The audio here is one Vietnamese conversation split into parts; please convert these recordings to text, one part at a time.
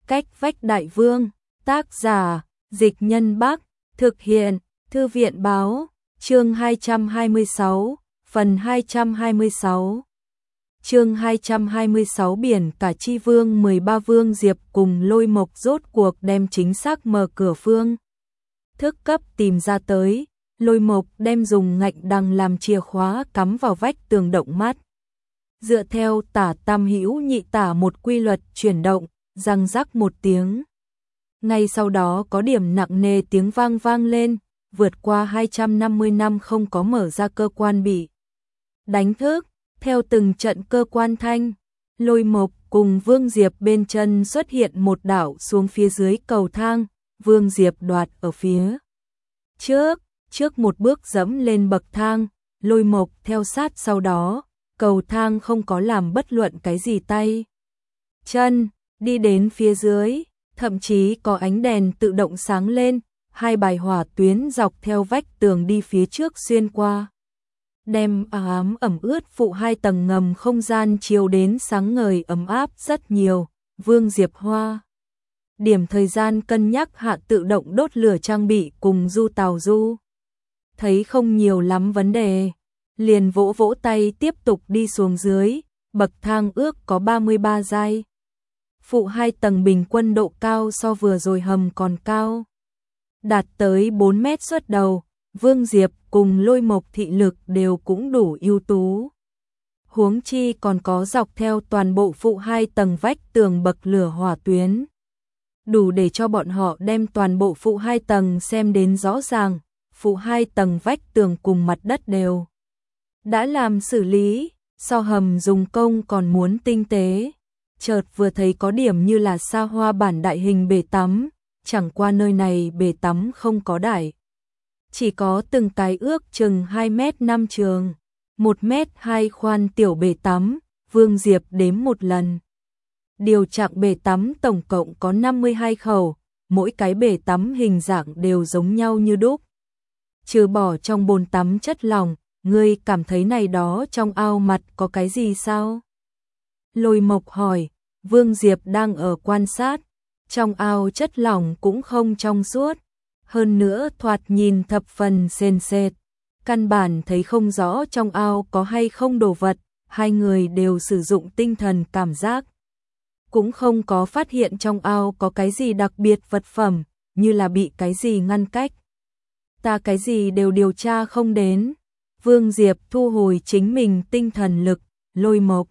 Cách vách đại vương, tác giả, Dịch Nhân Bắc, thực hiện, Thư viện báo, chương 226, phần 226. Chương 226 biển cả chi vương 13 Vương Diệp cùng Lôi Mộc rốt cuộc đem chính xác mở cửa phương thức cấp tìm ra tới. Lôi Mộc đem dùng ngạnh đằng làm chìa khóa cắm vào vách tường động mắt. Dựa theo tả tam hữu nhị tả một quy luật chuyển động, răng rắc một tiếng. Ngay sau đó có điểm nặng nề tiếng vang vang lên, vượt qua 250 năm không có mở ra cơ quan bị đánh thức. Theo từng trận cơ quan thanh, Lôi Mộc cùng Vương Diệp bên chân xuất hiện một đảo xuống phía dưới cầu thang, Vương Diệp đoạt ở phía trước một bước dẫm lên bậc thang, Lôi Mộc theo sát sau đó, cầu thang không có làm bất luận cái gì tay chân, đi đến phía dưới, thậm chí có ánh đèn tự động sáng lên, hai bài hỏa tuyến dọc theo vách tường đi phía trước xuyên qua. Đem ấm ướt phụ hai tầng ngầm không gian chiếu đến sáng ngời ấm áp rất nhiều. Vương Diệp Hoa điểm thời gian cân nhắc hạ tự động đốt lửa trang bị cùng Du Tào Du. Thấy không nhiều lắm vấn đề, liền vỗ vỗ tay tiếp tục đi xuống dưới, bậc thang ước có 33 giai. Phụ hai tầng bình quân độ cao so vừa rồi hầm còn cao. Đạt tới 4 mét xuất đầu. Vương Diệp cùng Lôi Mộc thị lực đều cũng đủ ưu tú. Huống chi còn có dọc theo toàn bộ phụ hai tầng vách tường bậc lửa hỏa tuyến. Đủ để cho bọn họ đem toàn bộ phụ hai tầng xem đến rõ ràng, phụ hai tầng vách tường cùng mặt đất đều đã làm xử lý, so hầm dùng công còn muốn tinh tế. Chợt vừa thấy có điểm như là xa hoa bản đại hình bể tắm, chẳng qua nơi này bể tắm không có đại. Chỉ có từng cái ước chừng 2m5 trường, 1m2 khoan tiểu bể tắm, Vương Diệp đếm một lần. Điều trạng bể tắm tổng cộng có 52 khẩu, mỗi cái bể tắm hình dạng đều giống nhau như đúc. Trừ bỏ trong bồn tắm chất lỏng, ngươi cảm thấy này đó trong ao mặt có cái gì sao? Lôi Mộc hỏi, Vương Diệp đang ở quan sát, trong ao chất lỏng cũng không trong suốt. Hơn nữa thoạt nhìn thập phần sền sệt, căn bản thấy không rõ trong ao có hay không đồ vật, hai người đều sử dụng tinh thần cảm giác. Cũng không có phát hiện trong ao có cái gì đặc biệt vật phẩm, như là bị cái gì ngăn cách. Ta cái gì đều điều tra không đến. Vương Diệp thu hồi chính mình tinh thần lực, Lôi Mộc.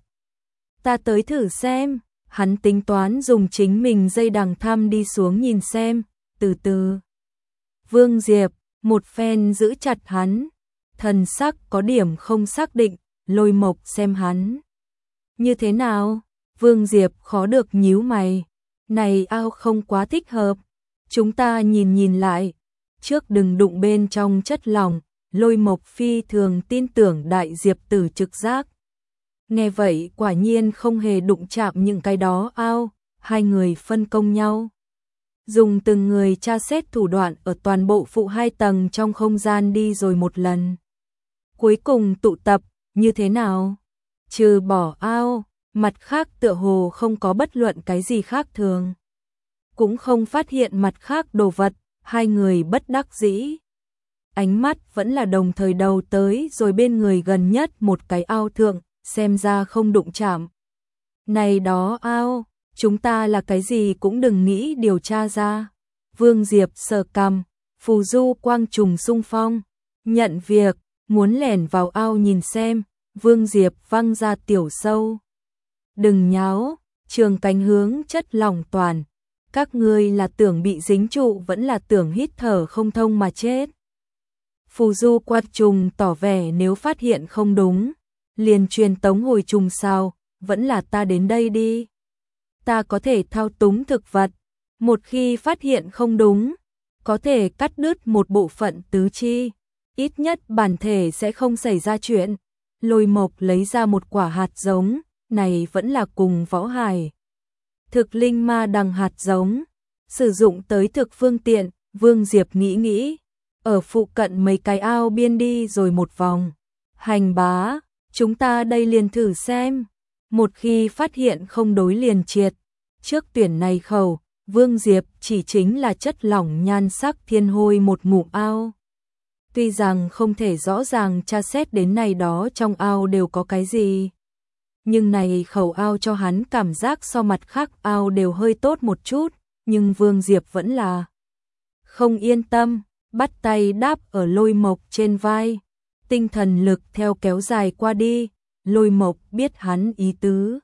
Ta tới thử xem, hắn tính toán dùng chính mình dây đằng thăm đi xuống nhìn xem, từ từ. Vương Diệp, một phen giữ chặt hắn, thần sắc có điểm không xác định, Lôi Mộc xem hắn. Như thế nào? Vương Diệp khó được nhíu mày, này ao không quá thích hợp, chúng ta nhìn lại, trước đừng đụng bên trong chất lỏng, Lôi Mộc phi thường tin tưởng Đại Diệp Tử trực giác. Nghe vậy quả nhiên không hề đụng chạm những cái đó ao, hai người phân công nhau. Dùng từng người tra xét thủ đoạn ở toàn bộ phụ hai tầng trong không gian đi rồi một lần. Cuối cùng tụ tập, như thế nào? Trừ bỏ ao, mặt khác tựa hồ không có bất luận cái gì khác thường. Cũng không phát hiện mặt khác đồ vật, hai người bất đắc dĩ. Ánh mắt vẫn là đồng thời đầu tới rồi bên người gần nhất một cái ao thượng, xem ra không đụng chạm. Này đó ao, chúng ta là cái gì cũng đừng nghĩ điều tra ra. Vương Diệp sờ cằm, phù du quang trùng xung phong, nhận việc, muốn lẻn vào ao nhìn xem, Vương Diệp văng ra tiểu sâu. Đừng nháo, trường cánh hướng chất lỏng toàn, các ngươi là tưởng bị dính trụ vẫn là tưởng hít thở không thông mà chết. Phù du quang trùng tỏ vẻ nếu phát hiện không đúng, liền truyền tống hồi trùng sao, vẫn là ta đến đây đi. Ta có thể thao túng thực vật, một khi phát hiện không đúng, có thể cắt đứt một bộ phận tứ chi, ít nhất bản thể sẽ không xảy ra chuyện. Lôi Mộc lấy ra một quả hạt giống, này vẫn là cùng võ hài. Thực linh ma đằng hạt giống, sử dụng tới thực phương tiện, Vương Diệp nghĩ, ở phụ cận mấy cái ao biên đi rồi một vòng. Hành bá, chúng ta đây liền thử xem, một khi phát hiện không đối liền triệt. Trước tuyển này khẩu, Vương Diệp chỉ chính là chất lỏng nhan sắc thiên hôi một ngụm ao. Tuy rằng không thể rõ ràng tra xét đến này đó trong ao đều có cái gì, nhưng này khẩu ao cho hắn cảm giác so mặt khác ao đều hơi tốt một chút, nhưng Vương Diệp vẫn là không yên tâm, bắt tay đáp ở Lôi Mộc trên vai, tinh thần lực theo kéo dài qua đi, Lôi Mộc biết hắn ý tứ.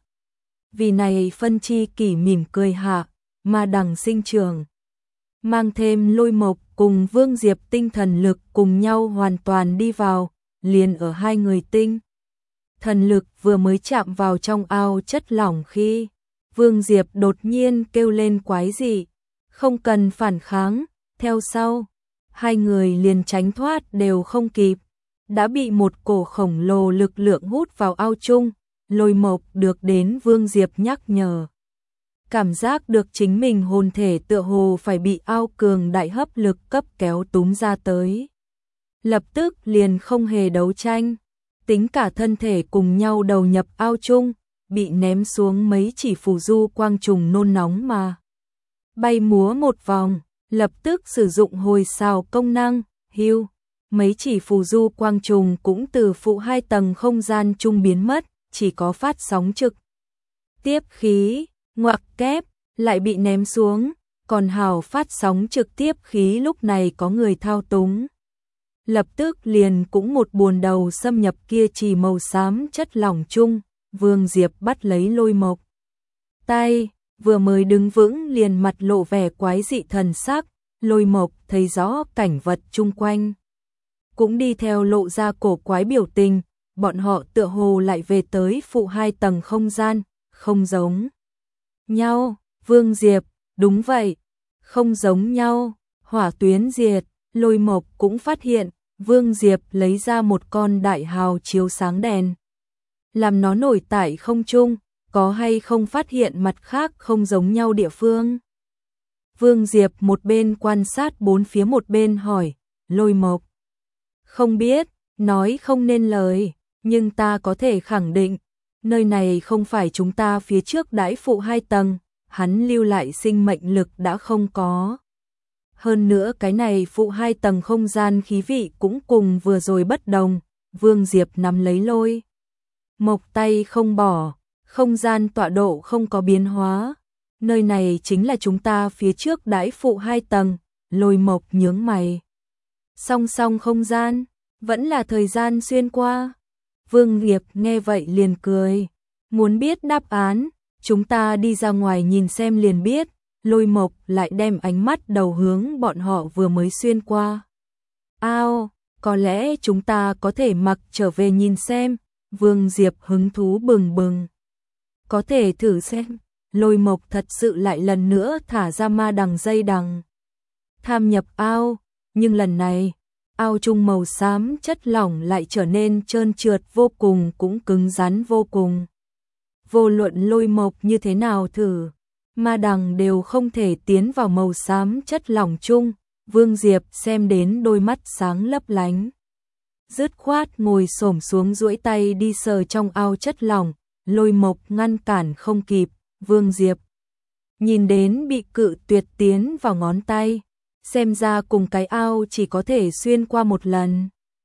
Vì này phân chi kỷ mỉm cười hạ, mà đằng sinh trường. Mang thêm Lôi Mộc cùng Vương Diệp tinh thần lực cùng nhau hoàn toàn đi vào, liền ở hai người tinh. Thần lực vừa mới chạm vào trong ao chất lỏng khi Vương Diệp đột nhiên kêu lên quái dị, không cần phản kháng, theo sau, hai người liền tránh thoát đều không kịp, đã bị một cổ khổng lồ lực lượng hút vào ao chung, Lôi Mộc được đến Vương Diệp nhắc nhở. Cảm giác được chính mình hồn thể tựa hồ phải bị ao cường đại hấp lực cấp kéo túm ra tới. Lập tức liền không hề đấu tranh, tính cả thân thể cùng nhau đầu nhập ao chung, bị ném xuống mấy chỉ phù du quang trùng nôn nóng mà. Bay múa một vòng, lập tức sử dụng hồi xào công năng, hưu. Mấy chỉ phù du quang trùng cũng từ phụ 2 tầng không gian chung biến mất, chỉ có phát sóng trực tiếp khí, ngoặc kép, lại bị ném xuống, còn hào phát sóng trực tiếp khí lúc này có người thao túng. Lập tức liền cũng một buồn đầu xâm nhập kia chỉ màu xám chất lỏng chung, Vương Diệp bắt lấy Lôi Mộc. Tay, vừa mới đứng vững liền mặt lộ vẻ quái dị thần sắc, Lôi Mộc thấy rõ cảnh vật chung quanh. Cũng đi theo lộ ra cổ quái biểu tình, bọn họ tựa hồ lại về tới phụ 2 tầng không gian, không giống nhau. Vương Diệp, đúng vậy, không giống nhau, hỏa tuyến diệt, Lôi Mộc cũng phát hiện, Vương Diệp lấy ra một con đại hào chiếu sáng đèn. Làm nó nổi tại không trung, có hay không phát hiện mặt khác không giống nhau địa phương. Vương Diệp một bên quan sát bốn phía một bên hỏi, Lôi Mộc. Không biết, nói không nên lời, nhưng ta có thể khẳng định, nơi này không phải chúng ta phía trước đãi phụ 2 tầng, hắn lưu lại sinh mệnh lực đã không có. Hơn nữa cái này phụ 2 tầng không gian khí vị cũng cùng vừa rồi bất đồng, Vương Diệp nắm lấy Lôi Mộc tay không bỏ, không gian tọa độ không có biến hóa, nơi này chính là chúng ta phía trước đãi phụ 2 tầng, Lôi Mộc nhướng mày. Song song không gian, vẫn là thời gian xuyên qua. Vương Diệp nghe vậy liền cười, muốn biết đáp án, chúng ta đi ra ngoài nhìn xem liền biết. Lôi Mộc lại đem ánh mắt đầu hướng bọn họ vừa mới xuyên qua. Ao, có lẽ chúng ta có thể mặc trở về nhìn xem. Vương Diệp hứng thú bừng bừng. Có thể thử xem. Lôi Mộc thật sự lại lần nữa thả ra ma đằng dây đằng. Tham nhập ao, nhưng lần này, ao chung màu xám chất lỏng lại trở nên trơn trượt vô cùng cũng cứng rắn vô cùng. Vô luận Lôi Mộc như thế nào thử, ma đằng đều không thể tiến vào màu xám chất lỏng chung, Vương Diệp xem đến đôi mắt sáng lấp lánh. Dứt khoát ngồi xổm xuống duỗi tay đi sờ trong ao chất lỏng, Lôi Mộc ngăn cản không kịp, Vương Diệp nhìn đến bị cự tuyệt tiến vào ngón tay, xem ra cùng cái ao chỉ có thể xuyên qua một lần.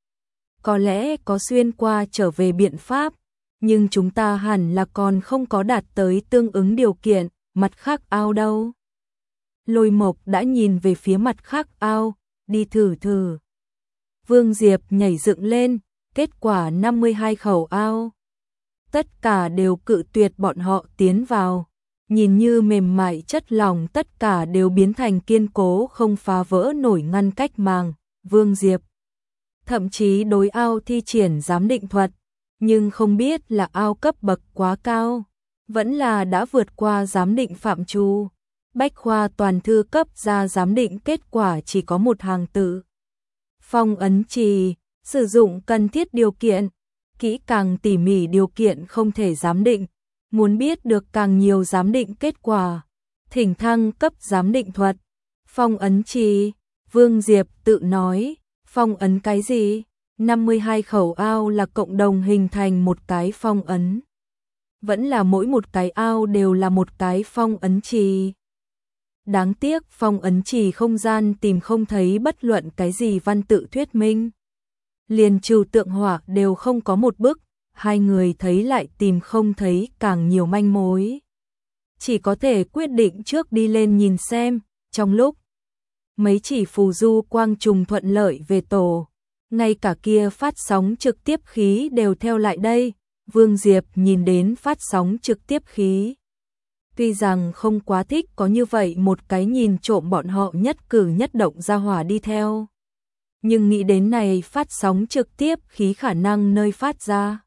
Có lẽ có xuyên qua trở về biện pháp, nhưng chúng ta hẳn là còn không có đạt tới tương ứng điều kiện. Mặt khác ao đâu? Lôi Mộc đã nhìn về phía mặt khác ao, đi thử thử. Vương Diệp nhảy dựng lên, kết quả 52 khẩu ao. Tất cả đều cự tuyệt bọn họ tiến vào. Nhìn như mềm mại chất lỏng tất cả đều biến thành kiên cố không phá vỡ nổi ngăn cách màng. Vương Diệp thậm chí đối ao thi triển giám định thuật, nhưng không biết là ao cấp bậc quá cao, vẫn là đã vượt qua giám định phạm trù. Bách khoa toàn thư cấp ra giám định kết quả chỉ có một hàng tự. Phong ấn trì, sử dụng cần thiết điều kiện, kỹ càng tỉ mỉ điều kiện không thể giám định. Muốn biết được càng nhiều giám định kết quả, thỉnh thăng cấp giám định thuật. Phong ấn trì, Vương Diệp tự nói, phong ấn cái gì? 52 khẩu ao là cộng đồng hình thành một cái phong ấn. Vẫn là mỗi một cái ao đều là một cái phong ấn trì. Đáng tiếc phong ấn trì không gian tìm không thấy bất luận cái gì văn tự thuyết minh. Liền trừu tượng hỏa đều không có một bức, hai người thấy lại tìm không thấy càng nhiều manh mối. Chỉ có thể quyết định trước đi lên nhìn xem, trong lúc mấy chỉ phù du quang trùng thuận lợi về tổ, ngay cả kia phát sóng trực tiếp khí đều theo lại đây, Vương Diệp nhìn đến phát sóng trực tiếp khí. Tuy rằng không quá thích có như vậy một cái nhìn trộm bọn họ nhất cử nhất động ra hỏa đi theo. Nhưng nghĩ đến này phát sóng trực tiếp khí khả năng nơi phát ra.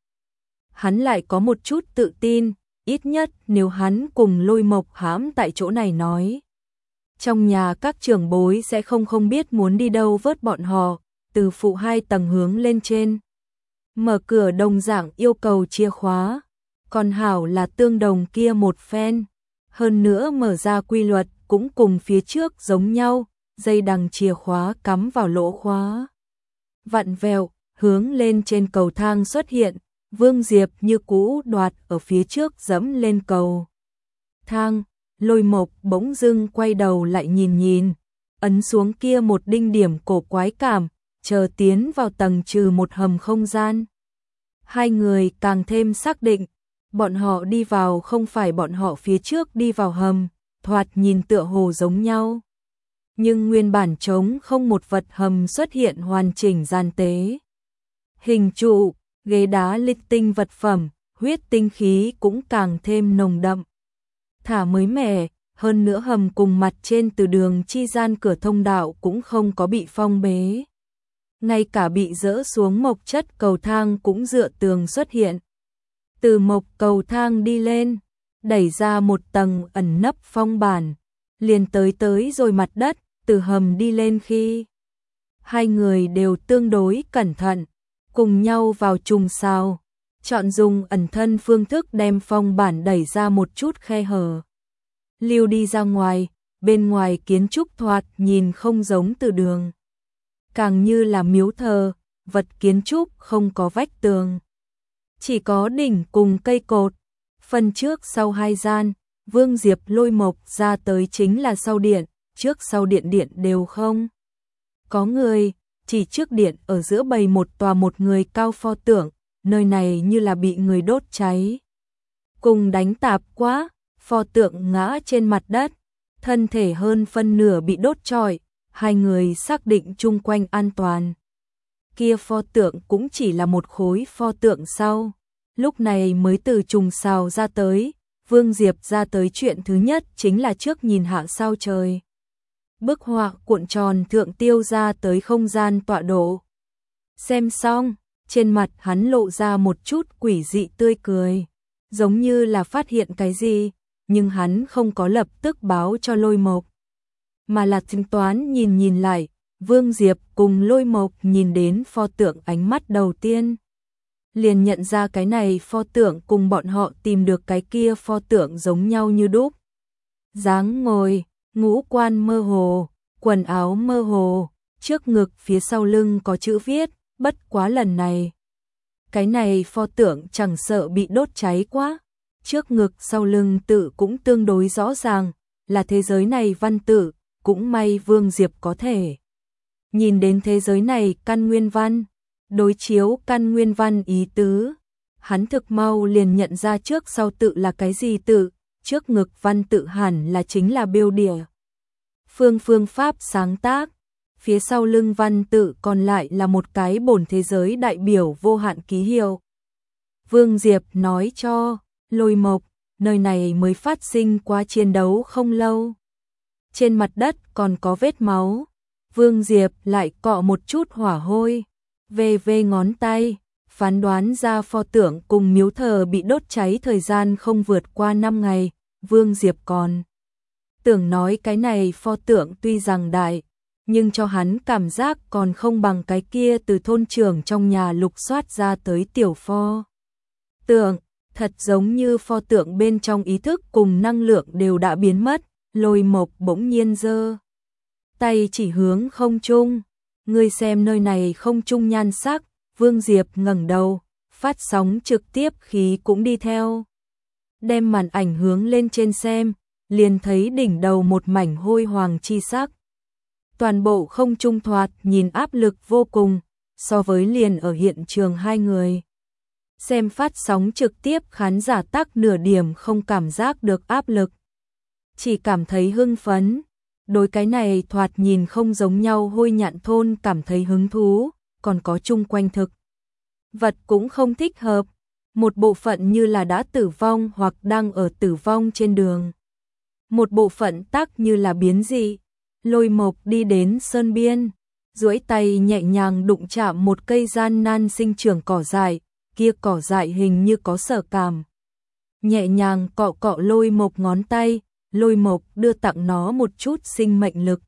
Hắn lại có một chút tự tin, ít nhất nếu hắn cùng Lôi Mộc hãm tại chỗ này nói. Trong nhà các trưởng bối sẽ không biết muốn đi đâu vớt bọn họ, từ phụ 2 tầng hướng lên trên. Mở cửa đồng dạng yêu cầu chìa khóa, còn hảo là tương đồng kia một phen. Hơn nữa mở ra quy luật cũng cùng phía trước giống nhau, dây đằng chìa khóa cắm vào lỗ khóa. Vặn vẹo, hướng lên trên cầu thang xuất hiện, Vương Diệp như cũ đoạt ở phía trước dẫm lên cầu thang, Lôi Mộc bỗng dưng quay đầu lại nhìn, ấn xuống kia một đinh điểm cổ quái cảm, chờ tiến vào tầng trừ một hầm không gian. Hai người càng thêm xác định, bọn họ đi vào không phải bọn họ phía trước đi vào hầm, thoạt nhìn tựa hồ giống nhau. Nhưng nguyên bản trống không một vật hầm xuất hiện hoàn chỉnh gian tế. Hình trụ, ghế đá linh tinh vật phẩm, huyết tinh khí cũng càng thêm nồng đậm. Thả mới mẻ, hơn nữa hầm cùng mặt trên từ đường chi gian cửa thông đạo cũng không có bị phong bế. Ngay cả bị dỡ xuống mộc chất cầu thang cũng dựa tường xuất hiện. Từ mộc cầu thang đi lên, đẩy ra một tầng ẩn nấp phong bản, liền tới rồi mặt đất, từ hầm đi lên khi. Hai người đều tương đối cẩn thận, cùng nhau vào trùng sao, chọn dùng ẩn thân phương thức đem phong bản đẩy ra một chút khe hở. Lưu đi ra ngoài, bên ngoài kiến trúc thoạt nhìn không giống từ đường. Càng như là miếu thờ, vật kiến trúc không có vách tường. Chỉ có đỉnh cùng cây cột, phần trước sau hai gian, Vương Diệp Lôi Mộc ra tới chính là sau điện, trước sau điện đều không. Có người, chỉ trước điện ở giữa bày một tòa một người cao pho tượng, nơi này như là bị người đốt cháy. Cùng đánh tạp quá, pho tượng ngã trên mặt đất, thân thể hơn phân nửa bị đốt trọi, hai người xác định chung quanh an toàn. Kia pho tượng cũng chỉ là một khối pho tượng sau, lúc này mới từ trùng sao ra tới, Vương Diệp ra tới chuyện thứ nhất chính là trước nhìn hạ sao trời. Bức họa cuộn tròn thượng tiêu ra tới không gian tọa độ. Xem xong, trên mặt hắn lộ ra một chút quỷ dị tươi cười, giống như là phát hiện cái gì, nhưng hắn không có lập tức báo cho Lôi Mộc, mà là tính toán nhìn lại, Vương Diệp cùng Lôi Mộc nhìn đến pho tượng ánh mắt đầu tiên. Liền nhận ra cái này pho tượng cùng bọn họ tìm được cái kia pho tượng giống nhau như đúc. Dáng ngồi, ngũ quan mơ hồ, quần áo mơ hồ, trước ngực phía sau lưng có chữ viết, bất quá lần này. Cái này pho tượng chẳng sợ bị đốt cháy quá, trước ngực sau lưng tự cũng tương đối rõ ràng, là thế giới này văn tự, cũng may Vương Diệp có thể nhìn đến thế giới này căn nguyên văn, đối chiếu căn nguyên văn ý tứ. Hắn thực mau liền nhận ra trước sau tự là cái gì tự, trước ngực văn tự hẳn là chính là biêu địa. Phương pháp sáng tác, phía sau lưng văn tự còn lại là một cái bổn thế giới đại biểu vô hạn ký hiệu. Vương Diệp nói cho Lôi Mộc, nơi này mới phát sinh qua chiến đấu không lâu. Trên mặt đất còn có vết máu. Vương Diệp lại cọ một chút hỏa hôi, về ngón tay, phán đoán ra pho tượng cùng miếu thờ bị đốt cháy thời gian không vượt qua 5 ngày. Vương Diệp còn tưởng nói cái này pho tượng tuy rằng đại, nhưng cho hắn cảm giác còn không bằng cái kia từ thôn trưởng trong nhà lục soát ra tới tiểu pho tượng, thật giống như pho tượng bên trong ý thức cùng năng lượng đều đã biến mất. Lôi Mộc bỗng nhiên giơ tay chỉ hướng không trung, ngươi xem nơi này không trung nhan sắc. Vương Diệp ngẩng đầu, phát sóng trực tiếp khí cũng đi theo. Đem màn ảnh hướng lên trên xem, liền thấy đỉnh đầu một mảnh hôi hoàng chi sắc. Toàn bộ không trung thoạt nhìn áp lực vô cùng, so với liền ở hiện trường hai người. Xem phát sóng trực tiếp khán giả tắc nửa điểm không cảm giác được áp lực. Chỉ cảm thấy hưng phấn. Đối cái này thoạt nhìn không giống nhau hôi nhạn thôn cảm thấy hứng thú, còn có chung quanh thực vật cũng không thích hợp. Một bộ phận như là đã tử vong hoặc đang ở tử vong trên đường. Một bộ phận tắc như là biến dị. Lôi Mộc đi đến sơn biên, duỗi tay nhẹ nhàng đụng chạm một cây gian nan sinh trưởng cỏ dại, kia cỏ dại hình như có sở cảm. Nhẹ nhàng cọ cọ Lôi Mộc ngón tay, Lôi Mộc đưa tặng nó một chút sinh mệnh lực.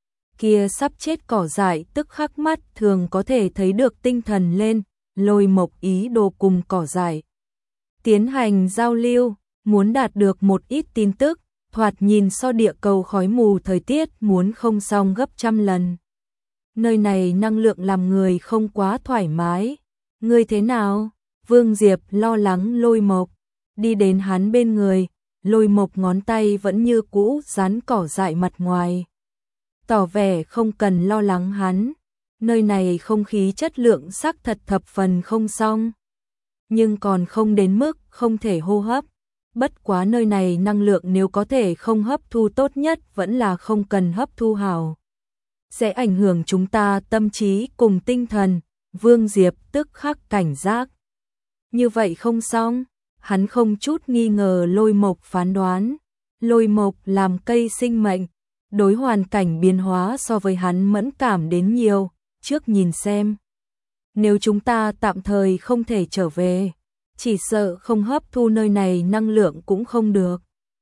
Kia sắp chết cỏ dại tức khắc mắt thường có thể thấy được tinh thần lên, Lôi Mộc ý đồ cùng cỏ dại tiến hành giao lưu, muốn đạt được một ít tin tức, thoạt nhìn so địa cầu khói mù thời tiết muốn không xong gấp trăm lần. Nơi này năng lượng làm người không quá thoải mái. Ngươi thế nào? Vương Diệp lo lắng Lôi Mộc, đi đến hắn bên người, Lôi Mộc ngón tay vẫn như cũ dán cỏ dại mặt ngoài. Tỏ vẻ không cần lo lắng hắn, nơi này không khí chất lượng sắc thật thập phần không xong. Nhưng còn không đến mức không thể hô hấp. Bất quá nơi này năng lượng nếu có thể không hấp thu tốt nhất vẫn là không cần hấp thu hào. Sẽ ảnh hưởng chúng ta tâm trí cùng tinh thần, Vương Diệp tức khắc cảnh giác. Như vậy không xong, hắn không chút nghi ngờ Lôi Mộc phán đoán. Lôi Mộc làm cây sinh mệnh, đối hoàn cảnh biến hóa so với hắn mẫn cảm đến nhiều, trước nhìn xem. Nếu chúng ta tạm thời không thể trở về, chỉ sợ không hấp thu nơi này năng lượng cũng không được.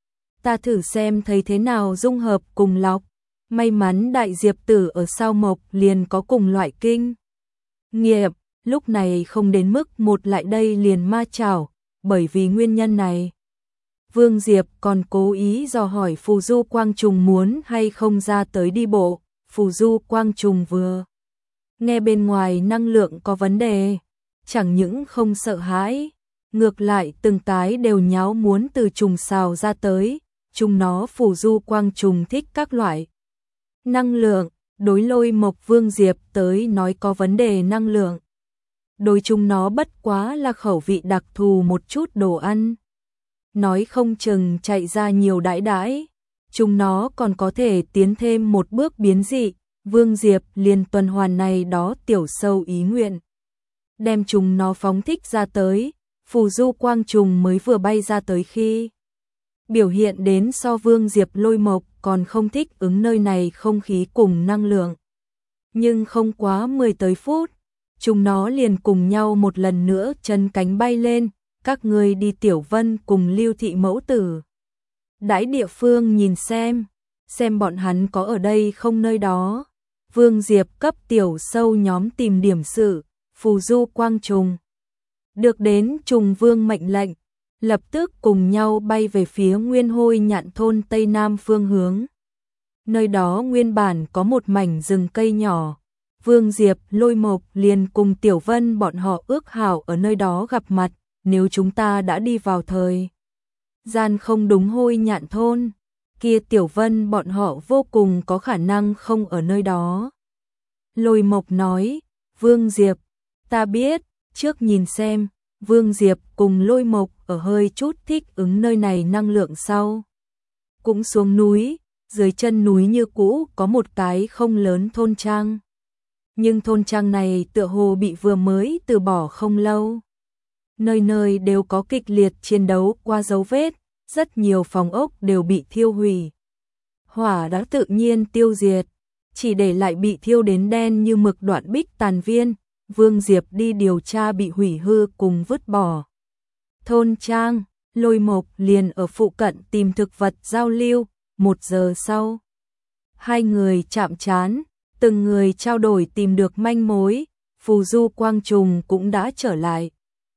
Ta thử xem thấy thế nào dung hợp cùng lọc. May mắn đại diệp tử ở sao Mộc liền có cùng loại kinh nghiệm, lúc này không đến mức một lại đây liền ma chảo, bởi vì nguyên nhân này. Vương Diệp còn cố ý dò hỏi Phù Du Quang Trùng muốn hay không ra tới đi bộ. Phù Du Quang Trùng vừa nghe bên ngoài năng lượng có vấn đề, chẳng những không sợ hãi, ngược lại từng cái đều nháo muốn từ trùng xào ra tới. Chúng nó Phù Du Quang Trùng thích các loại năng lượng, đối Lôi Mộc Vương Diệp tới nói có vấn đề năng lượng. Đối chúng nó bất quá là khẩu vị đặc thù một chút đồ ăn. Nói không chừng chạy ra nhiều đãi đãi, chúng nó còn có thể tiến thêm một bước biến dị. Vương Diệp liền tuần hoàn này đó tiểu sâu ý nguyện. Đem chúng nó phóng thích ra tới, Phù Du Quang Trùng mới vừa bay ra tới khi. Biểu hiện đến so Vương Diệp Lôi Mộc còn không thích ứng nơi này không khí cùng năng lượng. Nhưng không quá 10 tới phút, chúng nó liền cùng nhau một lần nữa chân cánh bay lên. Các ngươi đi Tiểu Vân cùng Lưu Thị mẫu tử đãi địa phương nhìn xem bọn hắn có ở đây không nơi đó. Vương Diệp cấp tiểu sâu nhóm tìm điểm sự. Phù Du Quang Trùng được đến Trùng Vương mệnh lệnh, lập tức cùng nhau bay về phía Nguyên Hôi Nhạn thôn tây nam phương hướng. Nơi đó nguyên bản có một mảnh rừng cây nhỏ. Vương Diệp Lôi Mộc liền cùng Tiểu Vân bọn họ ước hảo ở nơi đó gặp mặt. Nếu chúng ta đã đi vào thời gian không đúng Hôi Nhạn thôn, kia Tiểu Vân bọn họ vô cùng có khả năng không ở nơi đó. Lôi Mộc nói, Vương Diệp, ta biết, trước nhìn xem. Vương Diệp cùng Lôi Mộc ở hơi chút thích ứng nơi này năng lượng sau. Cũng xuống núi, dưới chân núi như cũ có một cái không lớn thôn trang. Nhưng thôn trang này tựa hồ bị vừa mới từ bỏ không lâu. Nơi nơi đều có kịch liệt chiến đấu qua dấu vết, rất nhiều phòng ốc đều bị thiêu hủy. Hỏa đã tự nhiên tiêu diệt, chỉ để lại bị thiêu đến đen như mực đoạn bích tàn viên. Vương Diệp đi điều tra bị hủy hư cùng vứt bỏ thôn trang. Lôi Mộc liền ở phụ cận tìm thực vật giao lưu. 1 giờ sau, hai người chạm trán, từng người trao đổi tìm được manh mối. Phù Du Quang Trùng cũng đã trở lại,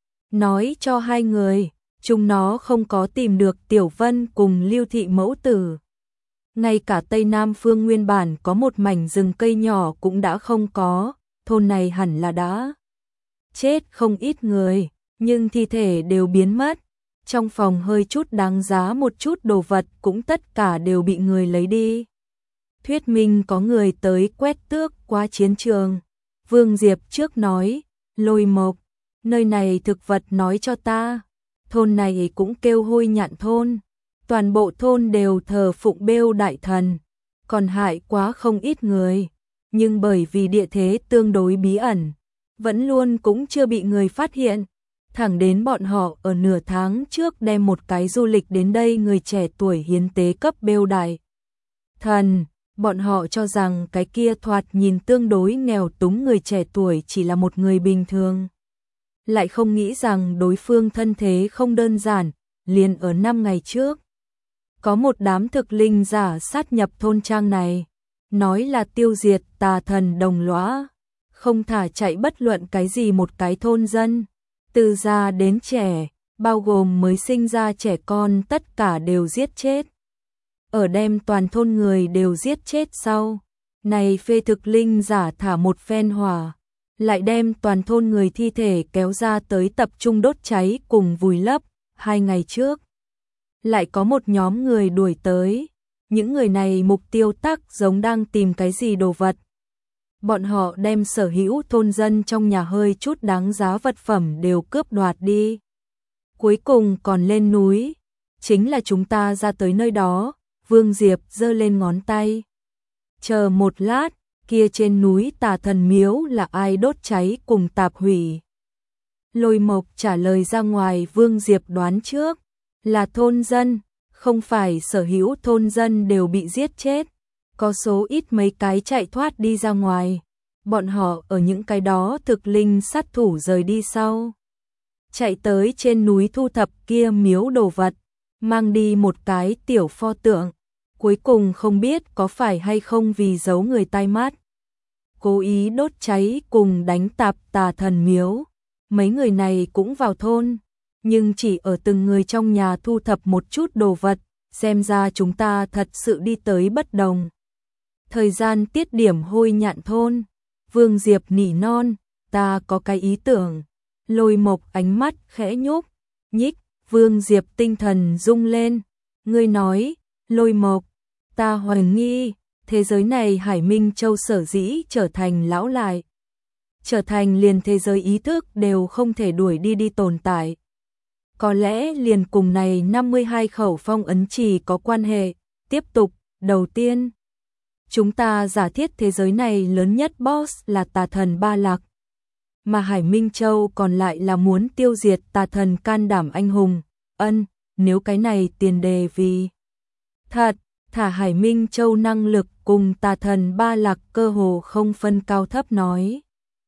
nói cho hai người, chúng nó không có tìm được Tiểu Vân cùng Lưu Thị mẫu tử. Ngay cả Tây Nam phương nguyên bản có một mảnh rừng cây nhỏ cũng đã không có, thôn này hẳn là đã chết không ít người, nhưng thi thể đều biến mất. Trong phòng hơi chút đáng giá một chút đồ vật cũng tất cả đều bị người lấy đi. Thuyết minh có người tới quét tước qua chiến trường. Vương Diệp trước nói, Lôi Mộc, nơi này thực vật nói cho ta, thôn này cũng kêu Hôi Nhạn thôn, toàn bộ thôn đều thờ phụng Bêu đại thần, còn hại quá không ít người, nhưng bởi vì địa thế tương đối bí ẩn, vẫn luôn cũng chưa bị người phát hiện. Thẳng đến bọn họ ở nửa tháng trước đem một cái du lịch đến đây người trẻ tuổi hiến tế cấp Bêu đại thần. Bọn họ cho rằng cái kia thoạt nhìn tương đối nghèo túng người trẻ tuổi chỉ là một người bình thường. Lại không nghĩ rằng đối phương thân thế không đơn giản, liền ở 5 ngày trước. Có một đám thực linh giả sát nhập thôn trang này, nói là tiêu diệt tà thần đồng lõa, không thả chạy bất luận cái gì một cái thôn dân, từ già đến trẻ, bao gồm mới sinh ra trẻ con tất cả đều giết chết. Ở đem toàn thôn người đều giết chết sau, này phê thực linh giả thả một phen hỏa, lại đem toàn thôn người thi thể kéo ra tới tập trung đốt cháy cùng vùi lấp. 2 ngày trước, lại có một nhóm người đuổi tới, những người này mục tiêu tác giống đang tìm cái gì đồ vật. Bọn họ đem sở hữu thôn dân trong nhà hơi chút đáng giá vật phẩm đều cướp đoạt đi. Cuối cùng còn lên núi, chính là chúng ta ra tới nơi đó. Vương Diệp giơ lên ngón tay. Chờ một lát, kia trên núi tà thần miếu là ai đốt cháy cùng tạp hủy? Lôi Mộc trả lời ra ngoài Vương Diệp đoán trước, là thôn dân, không phải sở hữu thôn dân đều bị giết chết, có số ít mấy cái chạy thoát đi ra ngoài, bọn họ ở những cái đó thực linh sát thủ rời đi sau. Chạy tới trên núi thu thập kia miếu đồ vật, mang đi một cái tiểu pho tượng. Cuối cùng không biết có phải hay không vì giấu người tai mắt, cố ý đốt cháy cùng đánh tạp tà thần miếu. Mấy người này cũng vào thôn, nhưng chỉ ở từng người trong nhà thu thập một chút đồ vật, xem ra chúng ta thật sự đi tới bất đồng. Thời gian tiết điểm Hôi Nhạn thôn, Vương Diệp nỉ non, ta có cái ý tưởng. Lôi Mộc ánh mắt khẽ nhích, Vương Diệp tinh thần rung lên, ngươi nói, Lôi Mộc, ta hoài nghi, thế giới này Hải Minh Châu sở dĩ trở thành lão lại, trở thành liền thế giới ý thức đều không thể đuổi đi tồn tại. Có lẽ liền cùng này 52 khẩu phong ấn trì có quan hệ. Tiếp tục, đầu tiên, chúng ta giả thiết thế giới này lớn nhất boss là tà thần Ba Lạc, mà Hải Minh Châu còn lại là muốn tiêu diệt tà thần can đảm anh hùng. Nếu cái này tiền đề vì thật, thả Hải Minh Châu năng lực cùng tà thần Ba Lạc cơ hồ không phân cao thấp nói.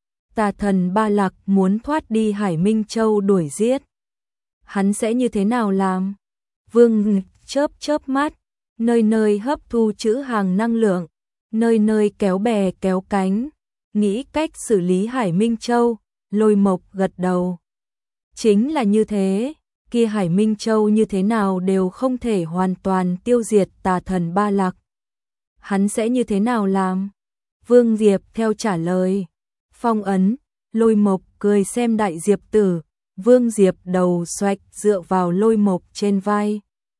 Tà thần Ba Lạc muốn thoát đi Hải Minh Châu đuổi giết. Hắn sẽ như thế nào làm? Vương chớp mắt, nơi nơi hấp thu trữ hàng năng lượng, nơi nơi kéo bè kéo cánh, nghĩ cách xử lý Hải Minh Châu. Lôi Mộc gật đầu. Chính là như thế, kia Hải Minh Châu như thế nào đều không thể hoàn toàn tiêu diệt tà thần Ba Lạc. Hắn sẽ như thế nào làm? Vương Diệp theo trả lời. Phong ấn. Lôi Mộc cười xem Đại Diệp Tử. Vương Diệp đầu xoạch dựa vào Lôi Mộc trên vai.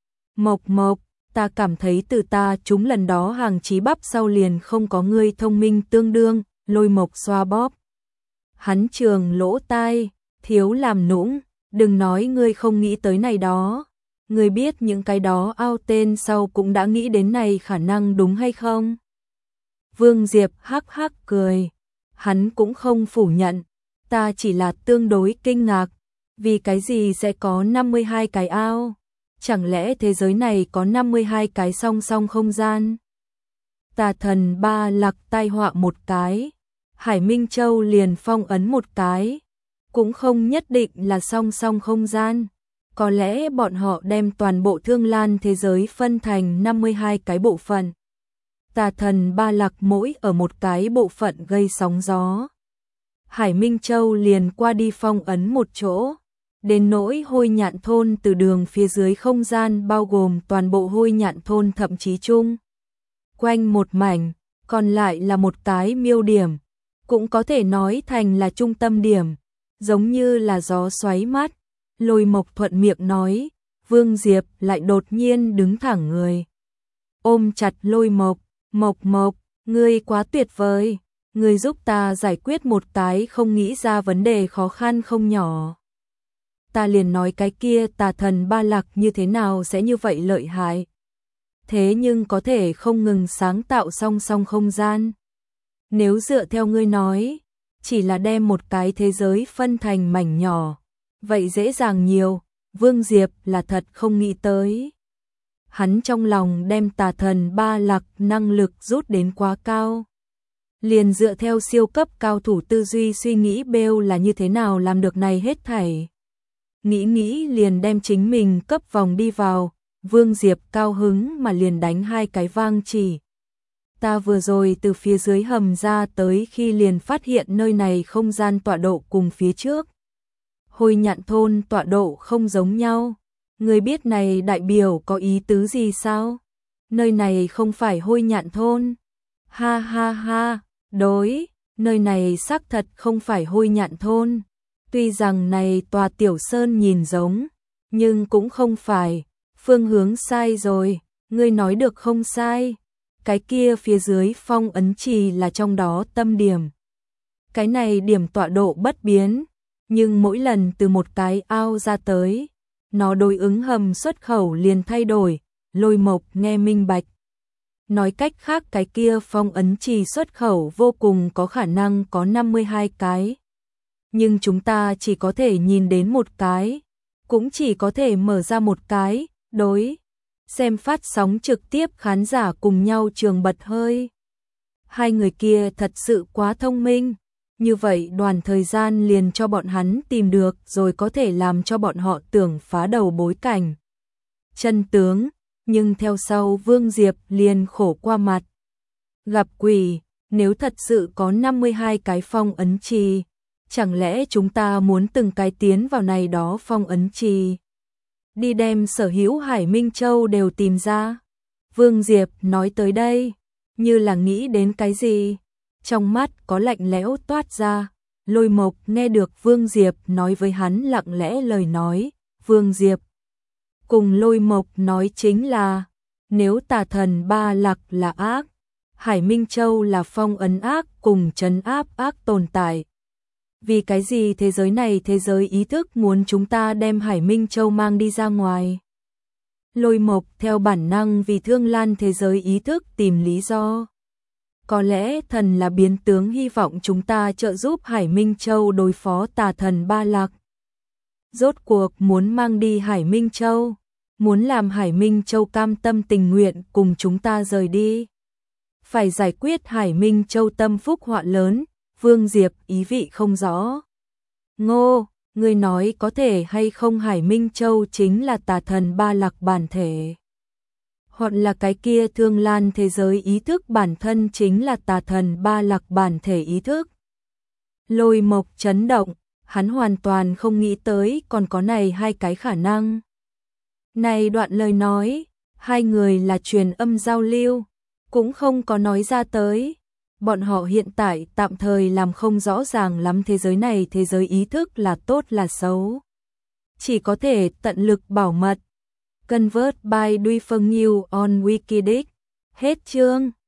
Mộc, ta cảm thấy từ ta trúng lần đó hàng chí bắp sau liền không có ngươi thông minh tương đương. Lôi Mộc xoa bóp hắn trường lỗ tai, thiếu làm nũng, đừng nói ngươi không nghĩ tới này đó. Ngươi biết những cái đó ao tên sau cũng đã nghĩ đến này khả năng đúng hay không? Vương Diệp hắc cười, hắn cũng không phủ nhận, ta chỉ là tương đối kinh ngạc, vì cái gì sẽ có 52 cái ao? Chẳng lẽ thế giới này có 52 cái song song không gian? Tà thần Ba Lạc tai họa một cái, Hải Minh Châu liền phong ấn một cái, cũng không nhất định là song song không gian. Có lẽ bọn họ đem toàn bộ Thương Lan thế giới phân thành 52 cái bộ phận. Tà thần Ba Lạc mỗi ở một cái bộ phận gây sóng gió. Hải Minh Châu liền qua đi phong ấn một chỗ. Đến nỗi Hôi Nhạn thôn từ đường phía dưới không gian bao gồm toàn bộ Hôi Nhạn thôn thậm chí chung quanh một mảnh, còn lại là một cái miêu điểm. Cũng có thể nói thành là trung tâm điểm, giống như là gió xoáy mắt, Lôi Mộc thuận miệng nói, Vương Diệp lại đột nhiên đứng thẳng người. Ôm chặt Lôi Mộc, Mộc, ngươi quá tuyệt vời, ngươi giúp ta giải quyết một cái không nghĩ ra vấn đề khó khăn không nhỏ. Ta liền nói cái kia tà thần Ba Lạc như thế nào sẽ như vậy lợi hại. Thế nhưng có thể không ngừng sáng tạo song song không gian. Nếu dựa theo ngươi nói, chỉ là đem một cái thế giới phân thành mảnh nhỏ, vậy dễ dàng nhiều, Vương Diệp là thật không nghĩ tới. Hắn trong lòng đem tà thần Ba Lạc năng lực rút đến quá cao. Liền dựa theo siêu cấp cao thủ tư duy suy nghĩ bêu là như thế nào làm được này hết thảy. Nghĩ liền đem chính mình cấp vòng đi vào, Vương Diệp cao hứng mà liền đánh 2 cái vang chỉ. Ta vừa rồi từ phía dưới hầm ra tới khi liền phát hiện nơi này không gian tọa độ cùng phía trước. Hôi Nhạn thôn tọa độ không giống nhau. Người biết này đại biểu có ý tứ gì sao? Nơi này không phải Hôi Nhạn thôn. Ha ha ha, đối, nơi này xác thật không phải Hôi Nhạn thôn. Tuy rằng này tòa tiểu sơn nhìn giống, nhưng cũng không phải, phương hướng sai rồi, ngươi nói được không sai. Cái kia phía dưới phong ấn trì là trong đó tâm điểm. Cái này điểm tọa độ bất biến, nhưng mỗi lần từ một cái ao ra tới, nó đối ứng hầm xuất khẩu liền thay đổi, Lôi Mộc nghe minh bạch. Nói cách khác cái kia phong ấn trì xuất khẩu vô cùng có khả năng có 52 cái. Nhưng chúng ta chỉ có thể nhìn đến một cái, cũng chỉ có thể mở ra một cái, đối. Xem phát sóng trực tiếp khán giả cùng nhau trường bật hơi. Hai người kia thật sự quá thông minh, như vậy đoàn thời gian liền cho bọn hắn tìm được rồi có thể làm cho bọn họ tưởng phá đầu bối cảnh. Chân tướng, nhưng theo sau Vương Diệp liền khổ qua mặt. Gặp quỷ, nếu thật sự có 52 cái phong ấn trì, chẳng lẽ chúng ta muốn từng cái tiến vào này đó phong ấn trì? Đi đem sở hữu Hải Minh Châu đều tìm ra. Vương Diệp nói tới đây, như là nghĩ đến cái gì. Trong mắt có lạnh lẽo toát ra. Lôi Mộc nghe được Vương Diệp nói với hắn lặng lẽ lời nói. Vương Diệp cùng Lôi Mộc nói chính là, nếu tà thần Ba Lạc là ác, Hải Minh Châu là phong ấn ác cùng trấn áp ác tồn tại. Vì cái gì thế giới này thế giới ý thức muốn chúng ta đem Hải Minh Châu mang đi ra ngoài? Lôi Mộc theo bản năng vì Thương Lan thế giới ý thức tìm lý do. Có lẽ thần là biến tướng hy vọng chúng ta trợ giúp Hải Minh Châu đối phó tà thần Ba Lạc. Rốt cuộc muốn mang đi Hải Minh Châu, muốn làm Hải Minh Châu cam tâm tình nguyện cùng chúng ta rời đi. Phải giải quyết Hải Minh Châu tâm phúc họa lớn. Vương Diệp ý vị không rõ. Ngô, ngươi nói có thể hay không Hải Minh Châu chính là tà thần Ba Lạc bản thể. Hoặc là cái kia Thương Lan thế giới ý thức bản thân chính là tà thần Ba Lạc bản thể ý thức. Lôi Mộc chấn động, hắn hoàn toàn không nghĩ tới còn có này 2 cái khả năng. Này đoạn lời nói, 2 người là truyền âm giao lưu, cũng không có nói ra tới. Bọn họ hiện tại tạm thời làm không rõ ràng lắm thế giới này thế giới ý thức là tốt là xấu. Chỉ có thể tận lực bảo mật. Convert by Duy Phương New on Wikidic. Hết chương.